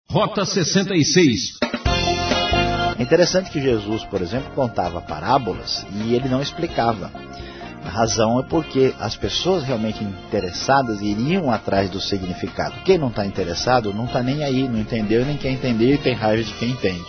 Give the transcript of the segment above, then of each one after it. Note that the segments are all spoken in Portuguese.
Rota 66. É interessante que Jesus, por exemplo, contava parábolas e ele não explicava. A razão é porque as pessoas realmente interessadas iriam atrás do significado. Quem não está interessado não está nem aí, não entendeu, nem quer entender e tem raiva de quem entende.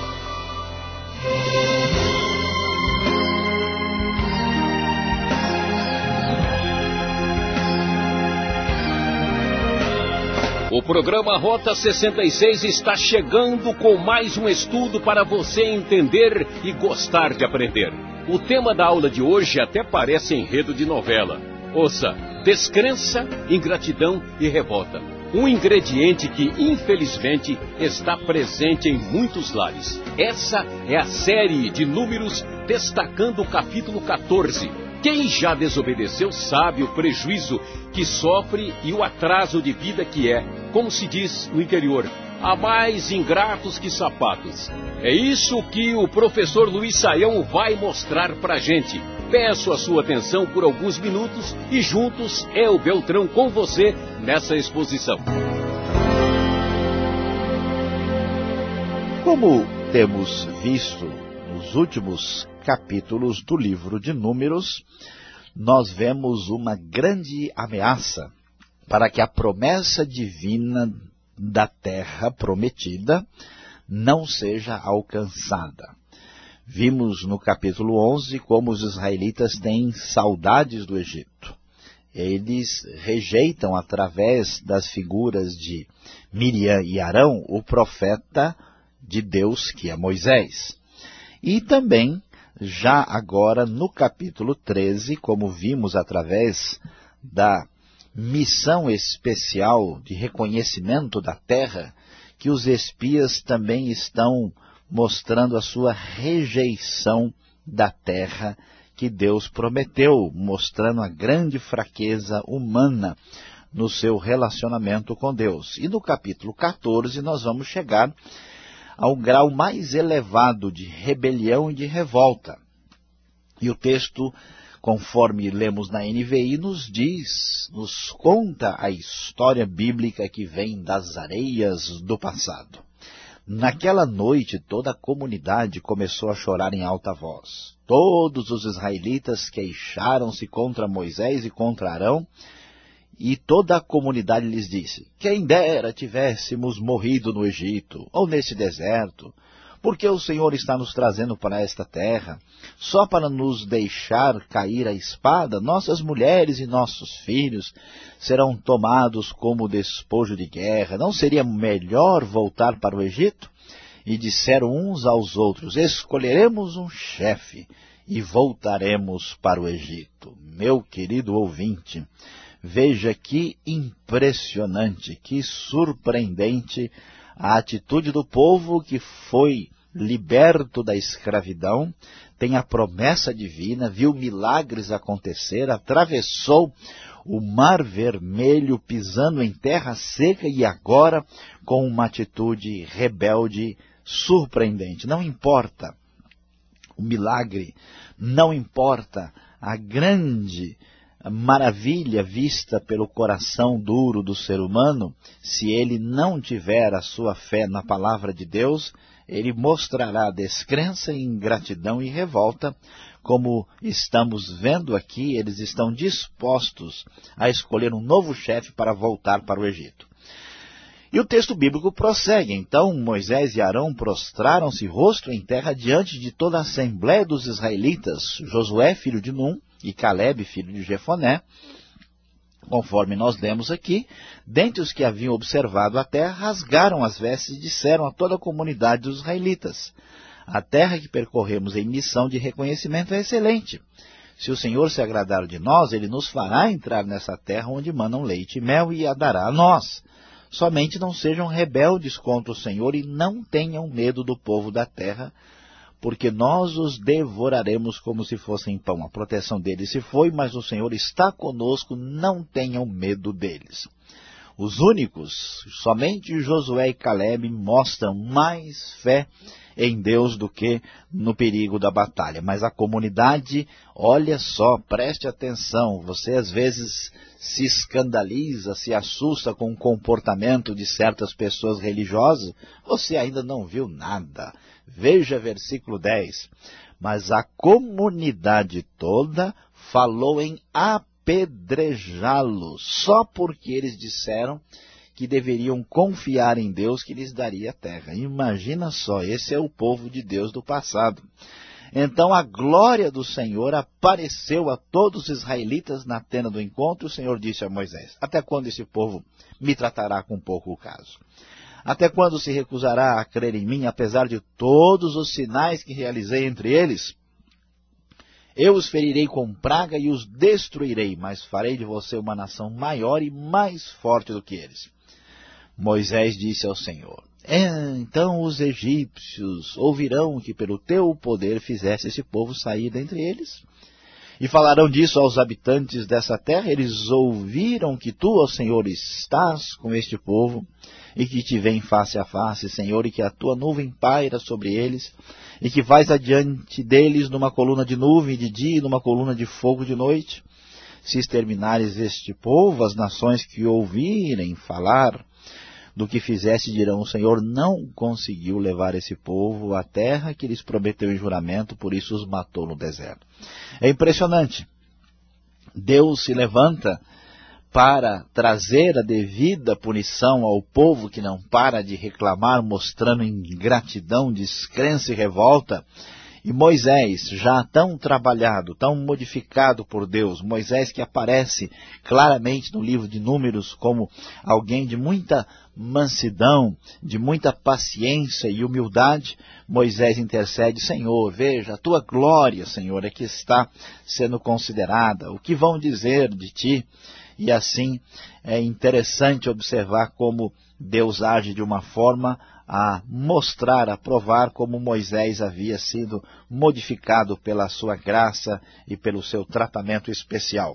O programa Rota 66 está chegando com mais um estudo para você entender e gostar de aprender. O tema da aula de hoje até parece enredo de novela. Ouça: descrença, ingratidão e revolta. Um ingrediente que, infelizmente, está presente em muitos lares. Essa é a série de números destacando o capítulo 14. Quem já desobedeceu sabe o prejuízo que sofre e o atraso de vida que é, como se diz no interior, há mais ingratos que sapatos. É isso que o professor Luiz Saião vai mostrar pra gente. Peço a sua atenção por alguns minutos e juntos é o Beltrão com você nessa exposição. Como temos visto nos últimos capítulos do livro de Números, nós vemos uma grande ameaça para que a promessa divina da terra prometida não seja alcançada. Vimos no capítulo 11 como os israelitas têm saudades do Egito. Eles rejeitam, através das figuras de Miriam e Arão, o profeta de Deus, que é Moisés. E também, já agora no capítulo 13, como vimos através da missão especial de reconhecimento da terra, que os espias também estão mostrando a sua rejeição da terra que Deus prometeu, mostrando a grande fraqueza humana no seu relacionamento com Deus. E no capítulo 14 nós vamos chegar ao grau mais elevado de rebelião e de revolta. E o texto, conforme lemos na NVI, nos conta a história bíblica que vem das areias do passado. Naquela noite, toda a comunidade começou a chorar em alta voz. Todos os israelitas queixaram-se contra Moisés e contra Arão, e toda a comunidade lhes disse: quem dera tivéssemos morrido no Egito, ou nesse deserto, porque o Senhor está nos trazendo para esta terra, só para nos deixar cair a espada. Nossas mulheres e nossos filhos serão tomados como despojo de guerra. Não seria melhor voltar para o Egito? E disseram uns aos outros: escolheremos um chefe e voltaremos para o Egito. Meu querido ouvinte, veja que impressionante, que surpreendente a atitude do povo que foi liberto da escravidão, tem a promessa divina, viu milagres acontecer, atravessou o Mar Vermelho pisando em terra seca e agora com uma atitude rebelde surpreendente. Não importa o milagre, não importa a grande maravilha vista pelo coração duro do ser humano, se ele não tiver a sua fé na palavra de Deus, ele mostrará descrença, ingratidão e revolta, como estamos vendo aqui. Eles estão dispostos a escolher um novo chefe para voltar para o Egito. E o texto bíblico prossegue. Então Moisés e Arão prostraram-se rosto em terra diante de toda a assembléia dos israelitas, Josué, filho de Num, e Calebe, filho de Jefoné, conforme nós lemos aqui. Dentre os que haviam observado a terra, rasgaram as vestes e disseram a toda a comunidade dos israelitas: a terra que percorremos em missão de reconhecimento é excelente. Se o Senhor se agradar de nós, ele nos fará entrar nessa terra onde manam leite e mel e a dará a nós. Somente não sejam rebeldes contra o Senhor e não tenham medo do povo da terra, porque nós os devoraremos como se fossem pão. A proteção deles se foi, mas o Senhor está conosco, não tenham medo deles. Os únicos, somente Josué e Calebe mostram mais fé em Deus do que no perigo da batalha. Mas a comunidade, olha só, preste atenção, você às vezes se escandaliza, se assusta com o comportamento de certas pessoas religiosas, você ainda não viu nada. Veja versículo 10. Mas a comunidade toda falou em apedrejá-los, só porque eles disseram que deveriam confiar em Deus que lhes daria a terra. Imagina só, esse é o povo de Deus do passado. Então a glória do Senhor apareceu a todos os israelitas na tenda do encontro, e o Senhor disse a Moisés: até quando esse povo me tratará com pouco caso? Até quando se recusará a crer em mim, apesar de todos os sinais que realizei entre eles? Eu os ferirei com praga e os destruirei, mas farei de você uma nação maior e mais forte do que eles. Moisés disse ao Senhor: então os egípcios ouvirão que pelo teu poder fizeste esse povo sair dentre eles? E falarão disso aos habitantes dessa terra. Eles ouviram que tu, ó Senhor, estás com este povo, e que te vem face a face, Senhor, e que a tua nuvem paira sobre eles, e que vais adiante deles numa coluna de nuvem de dia e numa coluna de fogo de noite. Se exterminares este povo, as nações que ouvirem falar do que fizeste dirão: o Senhor não conseguiu levar esse povo à terra que lhes prometeu em juramento, por isso os matou no deserto. É impressionante. Deus se levanta para trazer a devida punição ao povo que não para de reclamar, mostrando ingratidão, descrença e revolta. E Moisés, já tão trabalhado, tão modificado por Deus, Moisés que aparece claramente no livro de Números como alguém de muita mansidão, de muita paciência e humildade, Moisés intercede: Senhor, veja, a tua glória, Senhor, é que está sendo considerada, o que vão dizer de ti? E assim é interessante observar como Deus age de uma forma a mostrar, a provar como Moisés havia sido modificado pela sua graça e pelo seu tratamento especial.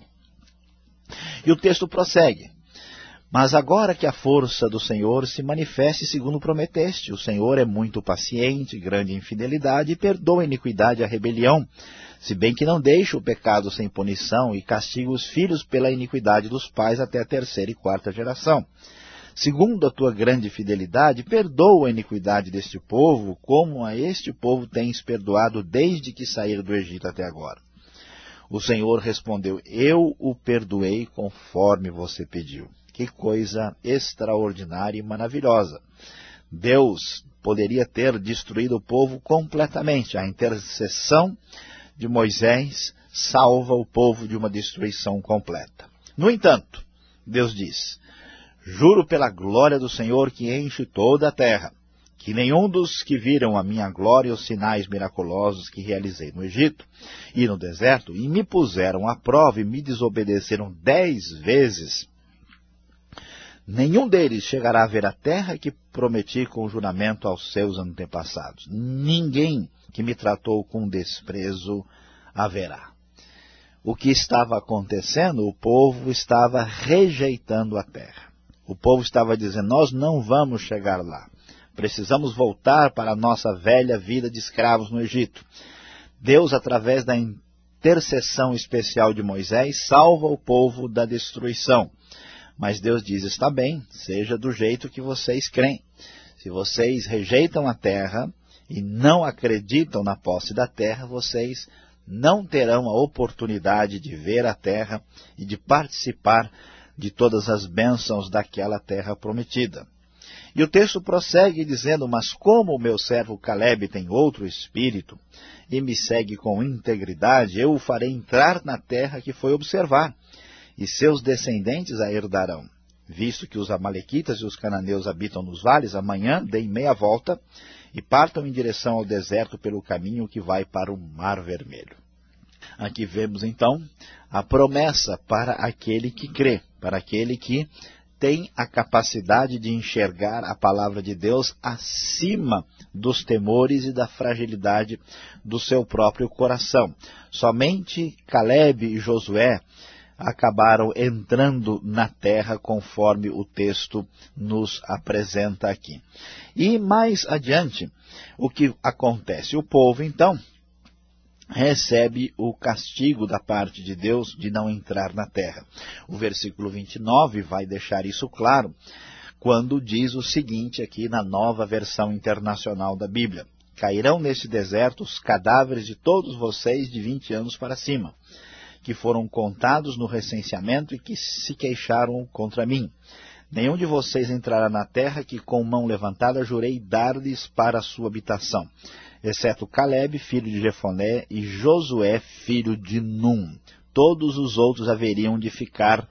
E o texto prossegue: mas agora que a força do Senhor se manifeste segundo prometeste, o Senhor é muito paciente, grande em fidelidade, e perdoa a iniquidade e a rebelião, se bem que não deixa o pecado sem punição e castiga os filhos pela iniquidade dos pais até a 3ª e 4ª geração. Segundo a tua grande fidelidade, perdoa a iniquidade deste povo, como a este povo tens perdoado desde que saíram do Egito até agora. O Senhor respondeu: eu o perdoei conforme você pediu. Que coisa extraordinária e maravilhosa! Deus poderia ter destruído o povo completamente. A intercessão de Moisés salva o povo de uma destruição completa. No entanto, Deus diz: juro pela glória do Senhor que enche toda a terra, que nenhum dos que viram a minha glória e os sinais miraculosos que realizei no Egito e no deserto, e me puseram à prova e me desobedeceram 10 vezes, nenhum deles chegará a ver a terra que prometi com juramento aos seus antepassados. Ninguém que me tratou com desprezo haverá. O que estava acontecendo? O povo estava rejeitando a terra. O povo estava dizendo: nós não vamos chegar lá. Precisamos voltar para a nossa velha vida de escravos no Egito. Deus, através da intercessão especial de Moisés, salva o povo da destruição. Mas Deus diz: está bem, seja do jeito que vocês creem. Se vocês rejeitam a terra e não acreditam na posse da terra, vocês não terão a oportunidade de ver a terra e de participar de todas as bênçãos daquela terra prometida. E o texto prossegue dizendo: mas como o meu servo Calebe tem outro espírito e me segue com integridade, eu o farei entrar na terra que foi observar, e seus descendentes a herdarão. Visto que os amalequitas e os cananeus habitam nos vales, amanhã deem meia volta e partam em direção ao deserto pelo caminho que vai para o Mar Vermelho. Aqui vemos então a promessa para aquele que crê, para aquele que tem a capacidade de enxergar a palavra de Deus acima dos temores e da fragilidade do seu próprio coração. Somente Calebe e Josué acabaram entrando na terra, conforme o texto nos apresenta aqui. E mais adiante, o que acontece? O povo, então, recebe o castigo da parte de Deus de não entrar na terra. O versículo 29 vai deixar isso claro, quando diz o seguinte aqui na Nova Versão Internacional da Bíblia: cairão neste deserto os cadáveres de todos vocês de 20 anos para cima, que foram contados no recenseamento e que se queixaram contra mim. Nenhum de vocês entrará na terra que com mão levantada jurei dar-lhes para a sua habitação, exceto Caleb, filho de Jefoné, e Josué, filho de Num. Todos os outros haveriam de ficar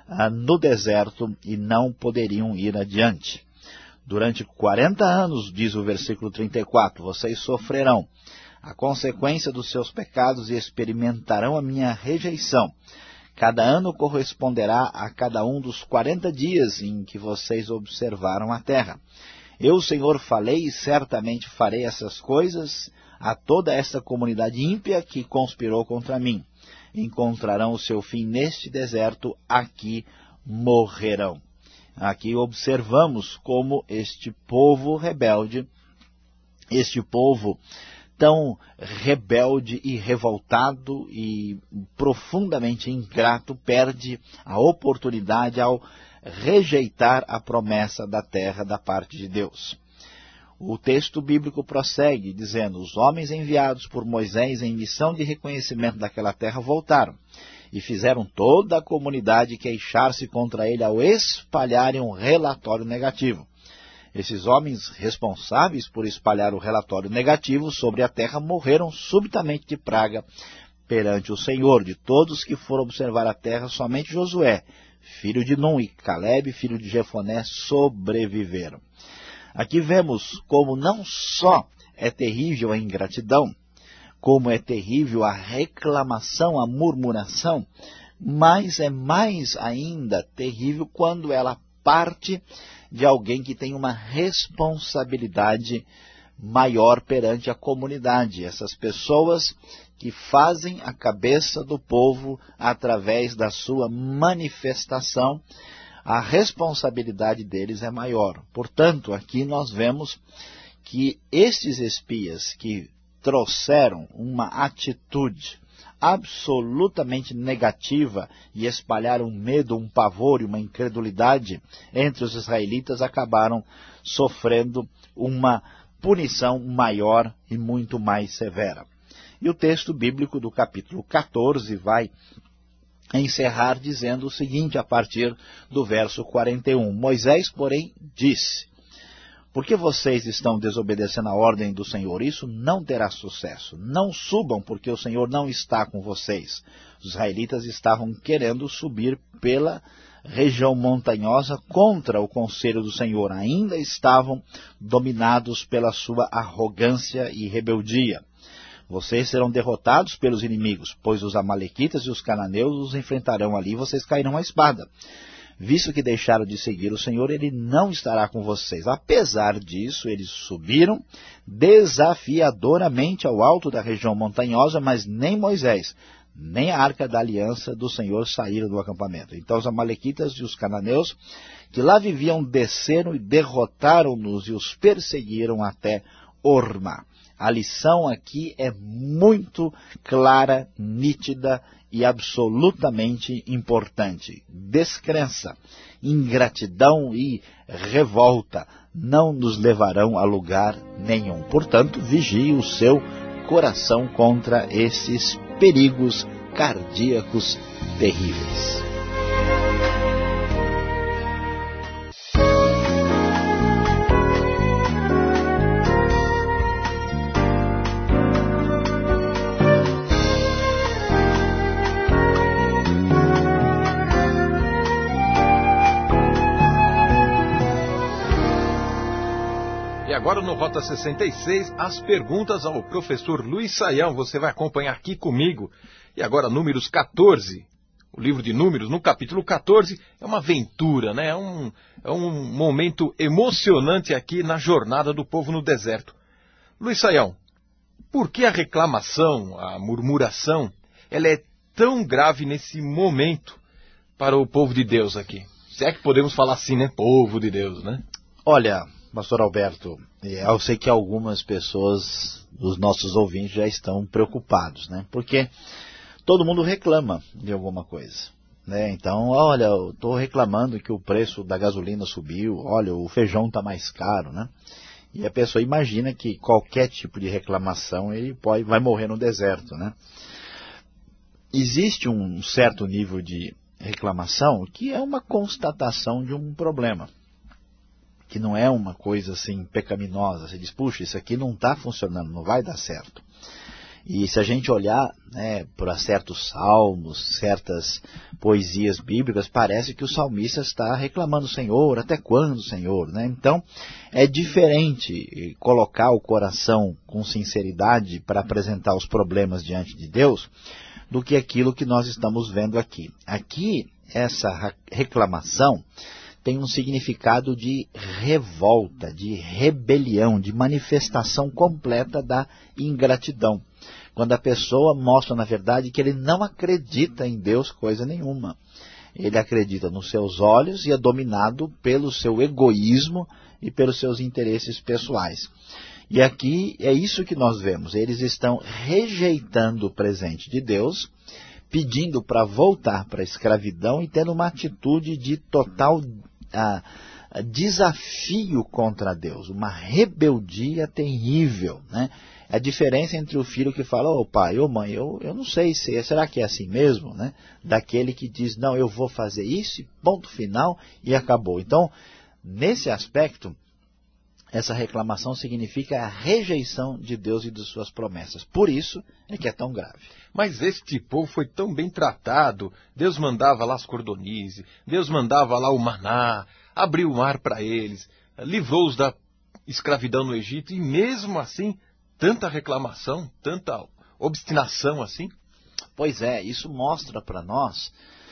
no deserto e não poderiam ir adiante. Durante 40 anos, diz o versículo 34, vocês sofrerão a consequência dos seus pecados e experimentarão a minha rejeição. Cada ano corresponderá a cada um dos 40 dias em que vocês observaram a terra. Eu, Senhor, falei e certamente farei essas coisas a toda esta comunidade ímpia que conspirou contra mim. Encontrarão o seu fim neste deserto, aqui morrerão. Aqui observamos como este povo rebelde, este povo tão rebelde e revoltado e profundamente ingrato, perde a oportunidade ao rejeitar a promessa da terra da parte de Deus. O texto bíblico prossegue dizendo: os homens enviados por Moisés em missão de reconhecimento daquela terra voltaram e fizeram toda a comunidade queixar-se contra ele ao espalharem um relatório negativo. Esses homens responsáveis por espalhar o relatório negativo sobre a terra morreram subitamente de praga perante o Senhor. De todos que foram observar a terra, somente Josué, filho de Num, e Caleb, filho de Jefoné, sobreviveram. Aqui vemos como não só é terrível a ingratidão, como é terrível a reclamação, a murmuração, mas é mais ainda terrível quando ela parte de alguém que tem uma responsabilidade maior perante a comunidade. Essas pessoas que fazem a cabeça do povo através da sua manifestação, a responsabilidade deles é maior. Portanto, aqui nós vemos que estes espias que trouxeram uma atitude absolutamente negativa e espalharam um medo, um pavor e uma incredulidade entre os israelitas, acabaram sofrendo uma punição maior e muito mais severa. E o texto bíblico do capítulo 14 vai encerrar dizendo o seguinte, a partir do verso 41. Moisés, porém, disse: por que vocês estão desobedecendo a ordem do Senhor? Isso não terá sucesso. Não subam, porque o Senhor não está com vocês. Os israelitas estavam querendo subir pela região montanhosa contra o conselho do Senhor. Ainda estavam dominados pela sua arrogância e rebeldia. Vocês serão derrotados pelos inimigos, pois os amalequitas e os cananeus os enfrentarão ali e vocês cairão à espada. Visto que deixaram de seguir o Senhor, Ele não estará com vocês. Apesar disso, eles subiram desafiadoramente ao alto da região montanhosa, mas nem Moisés, nem a arca da aliança do Senhor saíram do acampamento. Então os amalequitas e os cananeus, que lá viviam, desceram e derrotaram-nos e os perseguiram até Orma. A lição aqui é muito clara, nítida e absolutamente importante. Descrença, ingratidão e revolta não nos levarão a lugar nenhum. Portanto, vigie o seu coração contra esses perigos cardíacos terríveis. Agora no Rota 66, as perguntas ao professor Luiz Saião. Você vai acompanhar aqui comigo. E agora Números 14, o livro de Números, no capítulo 14, é uma aventura, né? É um momento emocionante aqui na jornada do povo no deserto. Luiz Saião, por que a reclamação, a murmuração, ela é tão grave nesse momento para o povo de Deus aqui? Se é que podemos falar assim, né? Povo de Deus, né? Olha, pastor Alberto, eu sei que algumas pessoas, os nossos ouvintes, já estão preocupados, né? Porque todo mundo reclama de alguma coisa, né? Então, olha, eu estou reclamando que o preço da gasolina subiu, olha, o feijão está mais caro, né? E a pessoa imagina que qualquer tipo de reclamação ele vai morrer no deserto, né? Existe um certo nível de reclamação que é uma constatação de um problema, que não é uma coisa assim pecaminosa. Você diz, puxa, isso aqui não está funcionando, não vai dar certo. E se a gente olhar, né, para certos salmos, certas poesias bíblicas, parece que o salmista está reclamando, Senhor, até quando, Senhor? Né? Então, é diferente colocar o coração com sinceridade para apresentar os problemas diante de Deus, do que aquilo que nós estamos vendo aqui. Aqui, essa reclamação tem um significado de revolta, de rebelião, de manifestação completa da ingratidão. Quando a pessoa mostra, na verdade, que ele não acredita em Deus coisa nenhuma. Ele acredita nos seus olhos e é dominado pelo seu egoísmo e pelos seus interesses pessoais. E aqui é isso que nós vemos. Eles estão rejeitando o presente de Deus, pedindo para voltar para a escravidão e tendo uma atitude de total desafio contra Deus, uma rebeldia terrível, né? A diferença entre o filho que fala, ô pai, ô mãe, eu não sei se será que é assim mesmo, né? Daquele que diz, não, eu vou fazer isso, ponto final, e acabou. Então, nesse aspecto, essa reclamação significa a rejeição de Deus e de suas promessas. Por isso é que é tão grave. Mas este povo foi tão bem tratado. Deus mandava lá as cordonizes, Deus mandava lá o maná, abriu o mar para eles, livrou-os da escravidão no Egito, e mesmo assim, tanta reclamação, tanta obstinação assim? Pois é, isso mostra para nós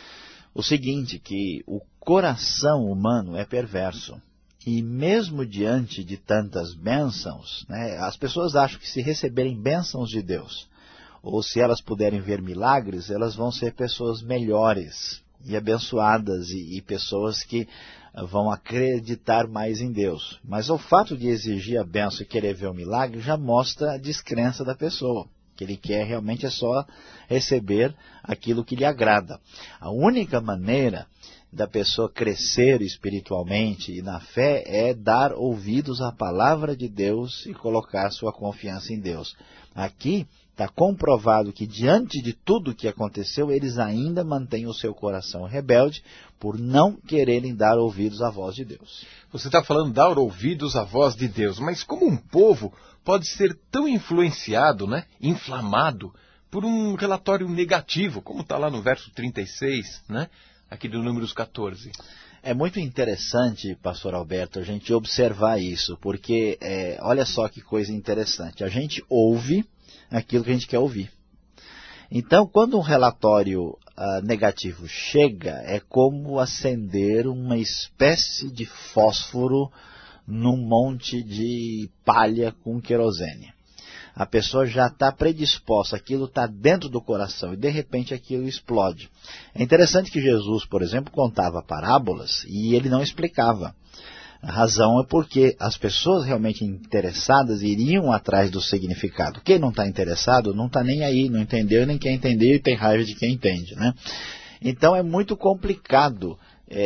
o seguinte, que o coração humano é perverso. E mesmo diante de tantas bênçãos, né, as pessoas acham que se receberem bênçãos de Deus, ou se elas puderem ver milagres, elas vão ser pessoas melhores e abençoadas e pessoas que vão acreditar mais em Deus. Mas o fato de exigir a bênção e querer ver o milagre já mostra a descrença da pessoa. O que ele quer realmente é só receber aquilo que lhe agrada. A única maneira da pessoa crescer espiritualmente e na fé é dar ouvidos à palavra de Deus e colocar sua confiança em Deus. Aqui está comprovado que diante de tudo que aconteceu, eles ainda mantêm o seu coração rebelde por não quererem dar ouvidos à voz de Deus. Você está falando dar ouvidos à voz de Deus, mas como um povo pode ser tão influenciado, né, inflamado, por um relatório negativo, como está lá no verso 36, né? Aqui do Números 14. É muito interessante, pastor Alberto, a gente observar isso, porque olha só que coisa interessante. A gente ouve aquilo que a gente quer ouvir. Então, quando um relatório negativo chega, é como acender uma espécie de fósforo num monte de palha com querosene. A pessoa já está predisposta, aquilo está dentro do coração e de repente aquilo explode. É interessante que Jesus, por exemplo, contava parábolas e ele não explicava. A razão é porque as pessoas realmente interessadas iriam atrás do significado. Quem não está interessado não está nem aí, não entendeu, nem quer entender e tem raiva de quem entende, né? Então é muito complicado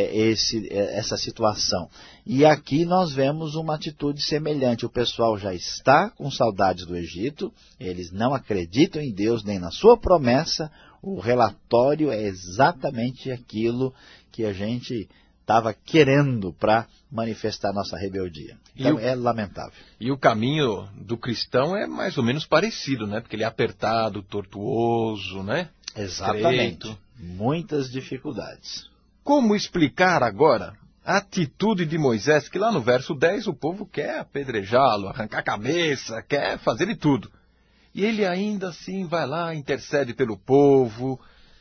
essa situação. E aqui nós vemos uma atitude semelhante. O pessoal já está com saudades do Egito, eles não acreditam em Deus nem na sua promessa. O relatório é exatamente aquilo que a gente estava querendo para manifestar nossa rebeldia. Então é lamentável. E o caminho do cristão é mais ou menos parecido, né? Porque ele é apertado, tortuoso, né? Exatamente. Estreito. Muitas dificuldades. Como explicar agora a atitude de Moisés, que lá no verso 10 o povo quer apedrejá-lo, arrancar a cabeça, quer fazer de tudo. E ele ainda assim vai lá, intercede pelo povo.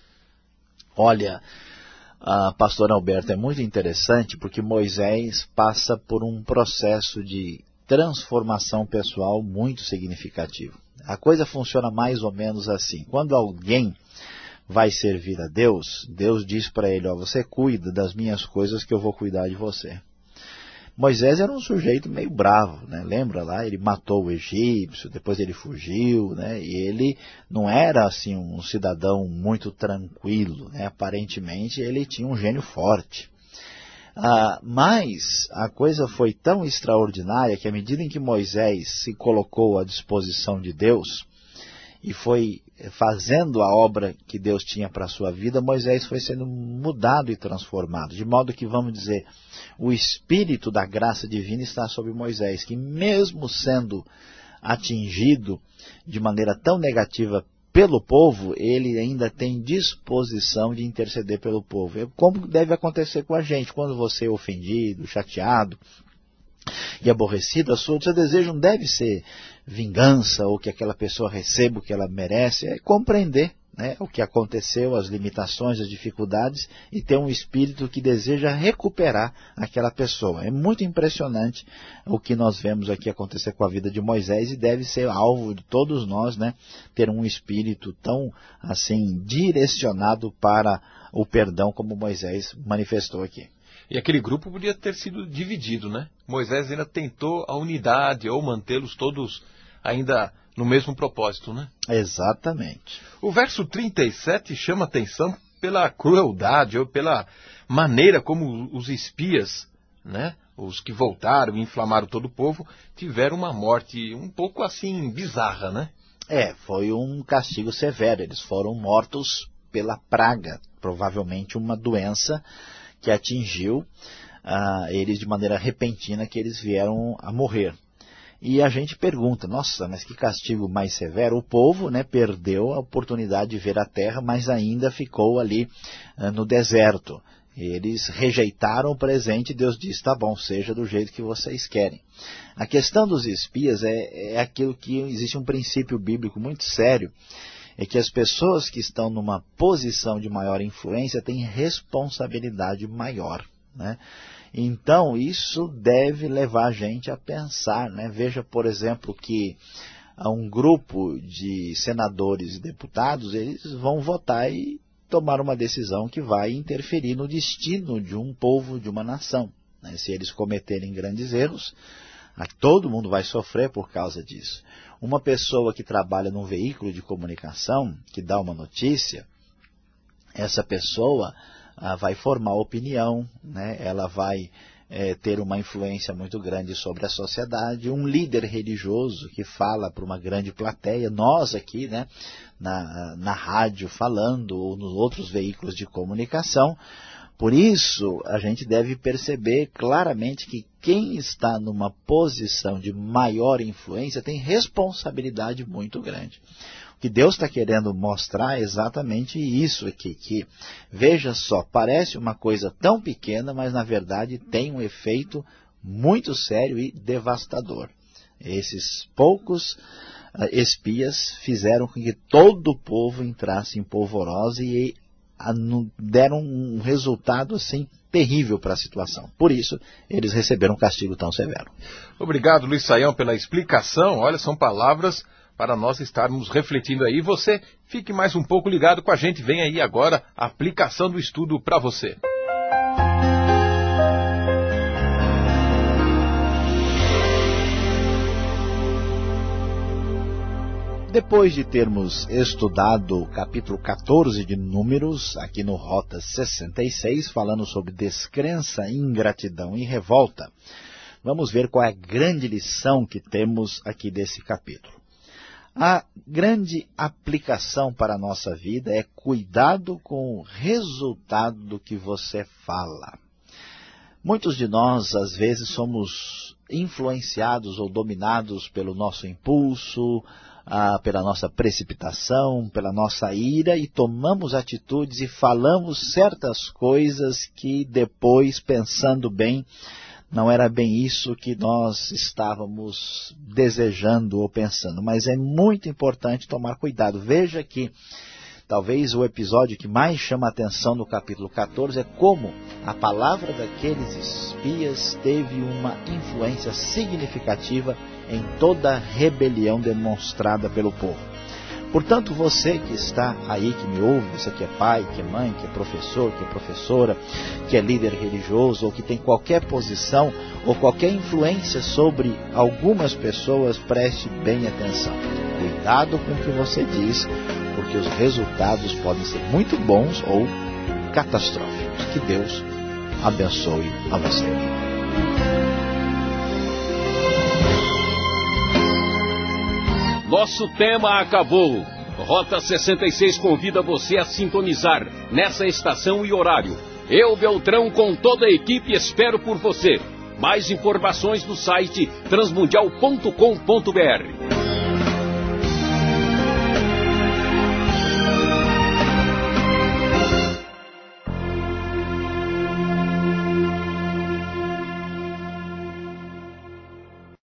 Olha, pastor Alberto, é muito interessante porque Moisés passa por um processo de transformação pessoal muito significativo. A coisa funciona mais ou menos assim. Quando alguém vai servir a Deus, Deus diz para ele, você cuida das minhas coisas que eu vou cuidar de você. Moisés era um sujeito meio bravo, né? Lembra lá? Ele matou o egípcio, depois ele fugiu, né? E ele não era assim um cidadão muito tranquilo, né? Aparentemente ele tinha um gênio forte. Mas a coisa foi tão extraordinária que à medida em que Moisés se colocou à disposição de Deus e foi fazendo a obra que Deus tinha para a sua vida, Moisés foi sendo mudado e transformado, de modo que, vamos dizer, o espírito da graça divina está sobre Moisés, que mesmo sendo atingido de maneira tão negativa pelo povo, ele ainda tem disposição de interceder pelo povo. Como deve acontecer com a gente, quando você é ofendido, chateado e aborrecido, o seu desejo não deve ser vingança ou que aquela pessoa receba o que ela merece, é compreender, né, o que aconteceu, as limitações, as dificuldades, e ter um espírito que deseja recuperar aquela pessoa. É muito impressionante o que nós vemos aqui acontecer com a vida de Moisés, e deve ser alvo de todos nós, né, ter um espírito tão assim direcionado para o perdão como Moisés manifestou aqui. E aquele grupo podia ter sido dividido, né? Moisés ainda tentou a unidade, ou mantê-los todos ainda no mesmo propósito, né? Exatamente. O verso 37 chama atenção pela crueldade, ou pela maneira como os espias, né, os que voltaram e inflamaram todo o povo, tiveram uma morte um pouco assim bizarra, né? Foi um castigo severo. Eles foram mortos pela praga, provavelmente uma doença que atingiu eles de maneira repentina, que eles vieram a morrer. E a gente pergunta, nossa, mas que castigo mais severo. O povo, né, perdeu a oportunidade de ver a terra, mas ainda ficou ali no deserto. Eles rejeitaram o presente e Deus disse, tá bom, seja do jeito que vocês querem. A questão dos espias é aquilo que existe um princípio bíblico muito sério, é que as pessoas que estão numa posição de maior influência têm responsabilidade maior, né? Então, isso deve levar a gente a pensar, né? Veja, por exemplo, que um grupo de senadores e deputados, eles vão votar e tomar uma decisão que vai interferir no destino de um povo, de uma nação, né? Se eles cometerem grandes erros, todo mundo vai sofrer por causa disso. Uma pessoa que trabalha num veículo de comunicação, que dá uma notícia, essa pessoa vai formar opinião, né? Ela vai ter uma influência muito grande sobre a sociedade. Um líder religioso que fala para uma grande plateia, nós aqui, né, na rádio falando, ou nos outros veículos de comunicação. Por isso, a gente deve perceber claramente que quem está numa posição de maior influência tem responsabilidade muito grande. O que Deus está querendo mostrar é exatamente isso aqui, que, veja só, parece uma coisa tão pequena, mas na verdade tem um efeito muito sério e devastador. Esses poucos espias fizeram com que todo o povo entrasse em polvorosa e deram um resultado assim terrível para a situação. Por isso, eles receberam um castigo tão severo. Obrigado, Luiz Saião, pela explicação. Olha, são palavras para nós estarmos refletindo aí. Você fique mais um pouco ligado com a gente. Vem aí agora a aplicação do estudo para você. Depois de termos estudado o capítulo 14 de Números, aqui no Rota 66, falando sobre descrença, ingratidão e revolta, vamos ver qual é a grande lição que temos aqui desse capítulo. A grande aplicação para a nossa vida é cuidado com o resultado do que você fala. Muitos de nós, às vezes, somos influenciados ou dominados pelo nosso impulso, pela nossa precipitação, pela nossa ira, e tomamos atitudes e falamos certas coisas que depois, pensando bem, não era bem isso que nós estávamos desejando ou pensando. Mas é muito importante tomar cuidado. Veja que talvez o episódio que mais chama a atenção no capítulo 14 é como a palavra daqueles espias teve uma influência significativa em toda a rebelião demonstrada pelo povo. Portanto, você que está aí, que me ouve, você que é pai, que é mãe, que é professor, que é professora, que é líder religioso, ou que tem qualquer posição, ou qualquer influência sobre algumas pessoas, preste bem atenção. Cuidado com o que você diz, porque os resultados podem ser muito bons ou catastróficos. Que Deus abençoe a você. Nosso tema acabou. Rota 66 convida você a sintonizar nessa estação e horário. Eu, Beltrão, com toda a equipe, espero por você. Mais informações no site transmundial.com.br.